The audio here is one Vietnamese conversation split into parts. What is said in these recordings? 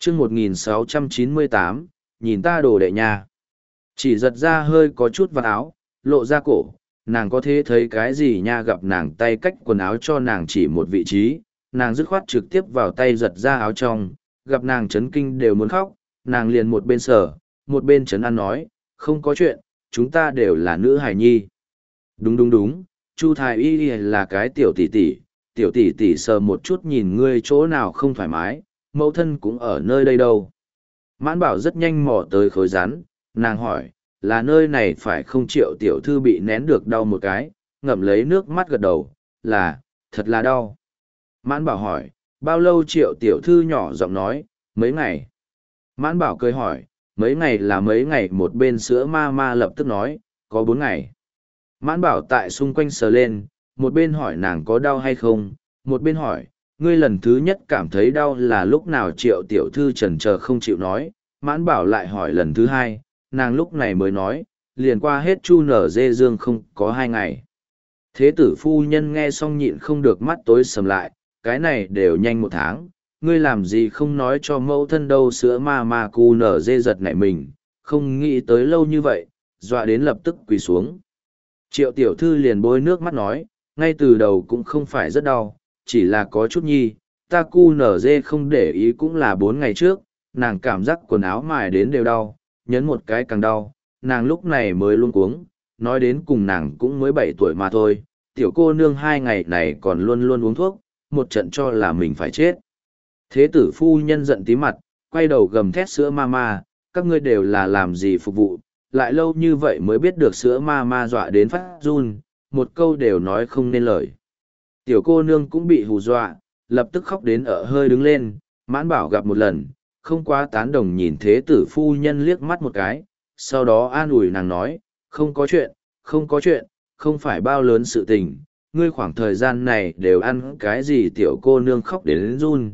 chương 1698, nhìn ta đồ đệ nha. Chỉ giật ra hơi có chút vào áo, lộ ra cổ, nàng có thể thấy cái gì nha, gặp nàng tay cách quần áo cho nàng chỉ một vị trí, nàng dứt khoát trực tiếp vào tay giật ra áo trong, gặp nàng chấn kinh đều muốn khóc, nàng liền một bên sờ, một bên chấn an nói, không có chuyện, chúng ta đều là nữ hài nhi. Đúng đúng đúng, Chu Thái Y là cái tiểu tỷ tỷ sờ một chút nhìn ngươi chỗ nào không thoải mái, mẫu thân cũng ở nơi đây đâu. Mãn Bảo rất nhanh mò tới khối rắn, nàng hỏi, là nơi này phải không? Triệu tiểu thư bị nén được đau một cái, ngậm lấy nước mắt gật đầu, là, thật là đau. Mãn Bảo hỏi, bao lâu? Triệu tiểu thư nhỏ giọng nói, mấy ngày. Mãn Bảo cười hỏi, mấy ngày là mấy ngày? Một bên sữa ma ma lập tức nói, có 4 ngày. Mãn Bảo tại xung quanh sờ lên, một bên hỏi nàng có đau hay không, một bên hỏi, ngươi lần thứ nhất cảm thấy đau là lúc nào? Triệu tiểu thư chần chờ không chịu nói. Mãn Bảo lại hỏi lần thứ hai, nàng lúc này mới nói, liền qua hết chu nở dê dương không có 2 ngày. Thế tử phu nhân nghe xong nhịn không được mắt tối sầm lại, cái này đều nhanh 1 tháng, ngươi làm gì không nói cho mẫu thân đâu? Sữa ma ma cu nở dê giật nảy mình, không nghĩ tới lâu như vậy, dọa đến lập tức quỳ xuống. Triệu tiểu thư liền bôi nước mắt nói, ngay từ đầu cũng không phải rất đau, chỉ là có chút nhi, ta cu nở dê không để ý cũng là 4 ngày trước, nàng cảm giác quần áo mài đến đều đau, nhấn một cái càng đau, nàng lúc này mới luống cuống, nói đến cùng nàng cũng mới 7 tuổi mà thôi, tiểu cô nương 2 ngày này còn luôn luôn uống thuốc, một trận cho là mình phải chết. Thế tử phu nhân giận tí mặt, quay đầu gầm thét sữa ma ma, các ngươi đều là làm gì phục vụ, lại lâu như vậy mới biết được. Sữa ma ma dọa đến phát run, một câu đều nói không nên lời. Tiểu cô nương cũng bị hù dọa, lập tức khóc đến hơi đứng lên. Mãn Bảo gặp một lần, không quá tán đồng nhìn thế tử phu nhân liếc mắt một cái, sau đó an ủi nàng nói, không có chuyện, không có chuyện, không phải bao lớn sự tình, ngươi khoảng thời gian này đều ăn cái gì? Tiểu cô nương khóc đến run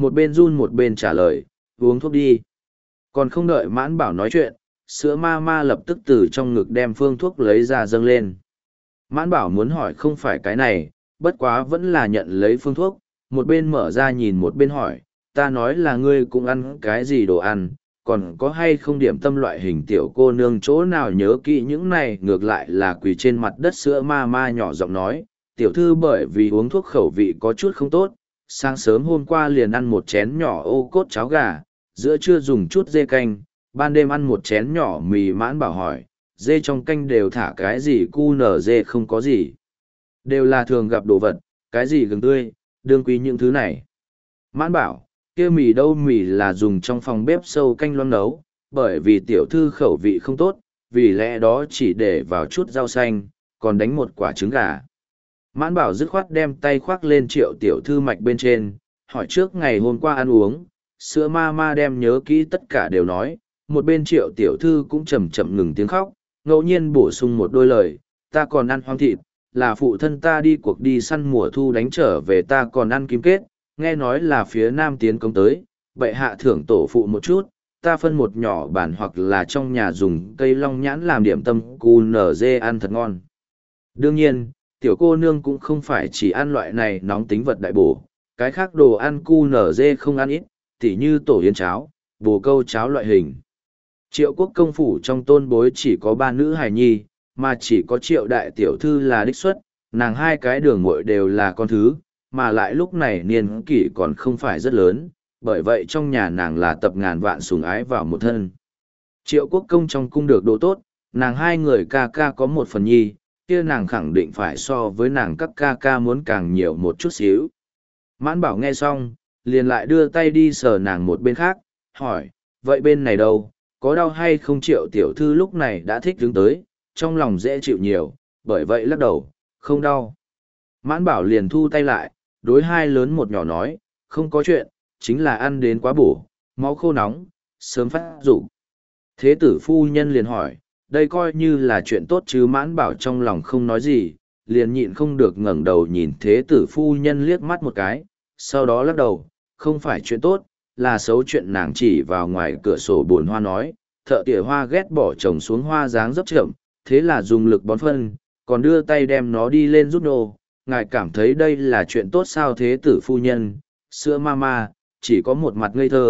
một bên trả lời, uống thuốc đi. Còn không đợi Mãn Bảo nói chuyện, sữa ma ma lập tức từ trong ngực đem phương thuốc lấy ra dâng lên. Mãn Bảo muốn hỏi không phải cái này, bất quá vẫn là nhận lấy phương thuốc, một bên mở ra nhìn một bên hỏi, ta nói là ngươi cũng ăn cái gì đồ ăn, còn có hay không điểm tâm loại hình? Tiểu cô nương chỗ nào nhớ kỹ những này, ngược lại là quỳ trên mặt đất. Sữa ma ma nhỏ giọng nói, tiểu thư bởi vì uống thuốc khẩu vị có chút không tốt, sáng sớm hôm qua liền ăn một chén nhỏ ô cốt cháo gà, giữa trưa dùng chút dê canh, ban đêm ăn một chén nhỏ mì. Mãn Bảo hỏi, dê trong canh đều thả cái gì? Cu nở dê không có gì, đều là thường gặp đồ vật, cái gì gừng tươi, đương quý những thứ này. Mãn Bảo, kia mì đâu? Mì là dùng trong phòng bếp sâu canh loãng nấu, bởi vì tiểu thư khẩu vị không tốt, vì lẽ đó chỉ để vào chút rau xanh, còn đánh một quả trứng gà. Mãn Bảo dứt khoát đem tay khoác lên Triệu tiểu thư mạch bên trên, hỏi trước ngày hôm qua ăn uống. Sữa ma ma đem nhớ kỹ tất cả đều nói, một bên Triệu tiểu thư cũng chậm chậm ngừng tiếng khóc, ngẫu nhiên bổ sung một đôi lời, ta còn ăn hoang thịt, là phụ thân ta đi cuộc đi săn mùa thu đánh trở về, ta còn ăn kim kết, nghe nói là phía nam tiến công tới, bệ hạ thưởng tổ phụ một chút, ta phân một nhỏ bản hoặc là trong nhà dùng cây long nhãn làm điểm tâm. Cu nở dê ăn thật ngon. Đương nhiên, tiểu cô nương cũng không phải chỉ ăn loại này nóng tính vật đại bổ, cái khác đồ ăn cu nở dê không ăn ít, tỉ như tổ yến cháo, bồ câu cháo loại hình. Triệu quốc công phủ trong tôn bối chỉ có 3 nữ hài nhi, mà chỉ có Triệu đại tiểu thư là đích xuất, nàng 2 cái đường muội đều là con thứ, mà lại lúc này niên kỷ còn không phải rất lớn, bởi vậy trong nhà nàng là tập ngàn vạn sủng ái vào một thân. Triệu quốc công trong cung được độ tốt, nàng 2 người ca ca có 1 phần nhi, kia nàng khẳng định phải so với nàng các ca ca muốn càng nhiều một chút xíu. Mãn Bảo nghe xong, liền lại đưa tay đi sờ nàng một bên khác, hỏi, vậy bên này đâu, có đau hay không? Triệu tiểu thư lúc này đã thích đứng tới, trong lòng dễ chịu nhiều, bởi vậy lắc đầu, không đau. Mãn Bảo liền thu tay lại, đối 2 lớn 1 nhỏ nói, không có chuyện, chính là ăn đến quá bổ, máu khô nóng, sớm phát rủ. Thế tử phu nhân liền hỏi, đây coi như là chuyện tốt chứ? Mãn Bảo trong lòng không nói gì, liền nhịn không được ngẩng đầu nhìn thế tử phu nhân liếc mắt một cái, sau đó lắc đầu, không phải chuyện tốt, là xấu chuyện. Nàng chỉ vào ngoài cửa sổ buồn hoa nói, thợ tỉa hoa ghét bỏ trồng xuống hoa dáng dấp chậm, thế là dùng lực bón phân, còn đưa tay đem nó đi lên rút nô. Ngài cảm thấy đây là chuyện tốt sao? Thế tử phu nhân, sữa ma ma, chỉ có một mặt ngây thơ,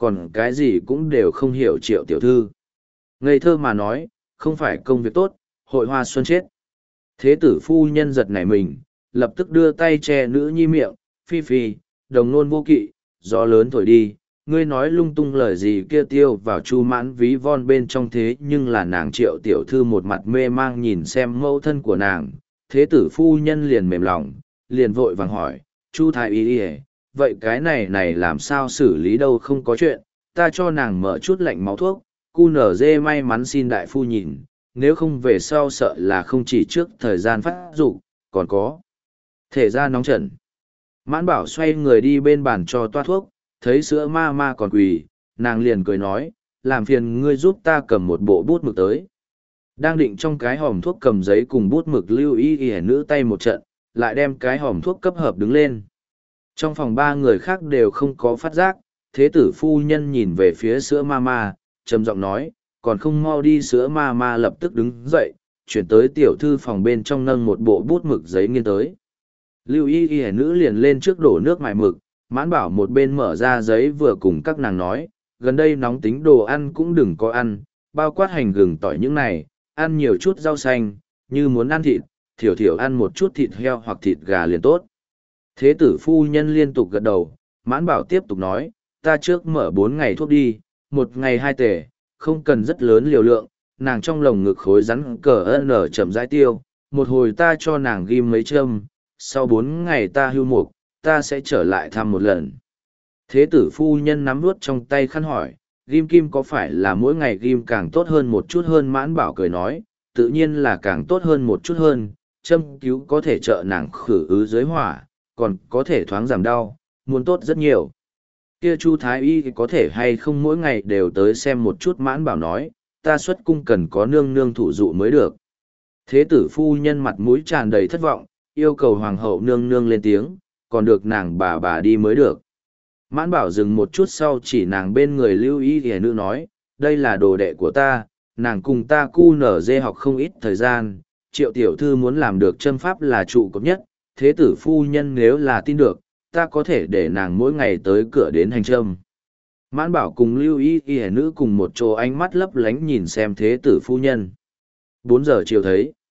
còn cái gì cũng đều không hiểu Triệu tiểu thư. Ngây thơ mà nói, không phải công việc tốt, hội hoa xuân chết. Thế tử phu nhân giật nảy mình, lập tức đưa tay che nữ nhi miệng, phi phi, đồng nôn vô kỵ, gió lớn thổi đi, ngươi nói lung tung lời gì kia tiêu vào chu mãn ví von bên trong thế nhưng là nàng Triệu tiểu thư một mặt mê mang nhìn xem mẫu thân của nàng, thế tử phu nhân liền mềm lòng, liền vội vàng hỏi, chu thái y ỉa vậy cái này làm sao xử lý đâu không có chuyện, ta cho nàng mở chút lạnh máu thuốc, cu nở dê may mắn xin đại phu nhìn, nếu không về sau sợ là không chỉ trước thời gian phát dục còn có thể ra nóng trần. Mãn bảo xoay người đi bên bàn cho toa thuốc, thấy sữa ma ma còn quỳ, nàng liền cười nói, làm phiền ngươi giúp ta cầm một bộ bút mực tới. Đang định trong cái hòm thuốc cầm giấy cùng bút mực lưu y y nữ tay một trận, lại đem cái hòm thuốc cấp hợp đứng lên. Trong phòng ba người khác đều không có phát giác, thế tử phu nhân nhìn về phía sữa ma ma, trầm giọng nói, còn không mau đi. Sữa ma ma lập tức đứng dậy, chuyển tới tiểu thư phòng bên trong nâng một bộ bút mực giấy nghiên tới. Lưu y y nữ liền lên trước đổ nước mài mực, mãn bảo một bên mở ra giấy vừa cùng các nàng nói, gần đây nóng tính đồ ăn cũng đừng có ăn, bao quát hành gừng tỏi những này, ăn nhiều chút rau xanh, như muốn ăn thịt, thiểu thiểu ăn một chút thịt heo hoặc thịt gà liền tốt. Thế tử phu nhân liên tục gật đầu, mãn bảo tiếp tục nói, ta trước mở 4 ngày thuốc đi, 1 ngày 2 tể, không cần rất lớn liều lượng, nàng trong lồng ngực khối rắn cờ nở chậm rãi tiêu, một hồi ta cho nàng ghim mấy châm, sau 4 ngày ta hưu mục, ta sẽ trở lại thăm một lần. Thế tử phu nhân nắm nuốt trong tay khăn hỏi, ghim kim có phải là mỗi ngày ghim càng tốt hơn một chút hơn? Mãn bảo cười nói, tự nhiên là càng tốt hơn một chút hơn, châm cứu có thể trợ nàng khử ứ dưới hỏa, còn có thể thoáng giảm đau, muốn tốt rất nhiều. Kia Chu thái y có thể hay không mỗi ngày đều tới xem một chút? Mãn bảo nói, ta xuất cung cần có nương nương thủ dụ mới được. Thế tử phu nhân mặt mũi tràn đầy thất vọng, yêu cầu hoàng hậu nương nương lên tiếng, còn được nàng bà đi mới được. Mãn bảo dừng một chút sau chỉ nàng bên người lưu y hề nữ nói, đây là đồ đệ của ta, nàng cùng ta cu nở dê học không ít thời gian, Triệu tiểu thư muốn làm được châm pháp là trụ cột nhất, thế tử phu nhân nếu là tin được, ta có thể để nàng mỗi ngày tới cửa đến hành châm. Mãn bảo cùng lưu y hề nữ cùng một chỗ ánh mắt lấp lánh nhìn xem thế tử phu nhân. 4 giờ chiều thấy,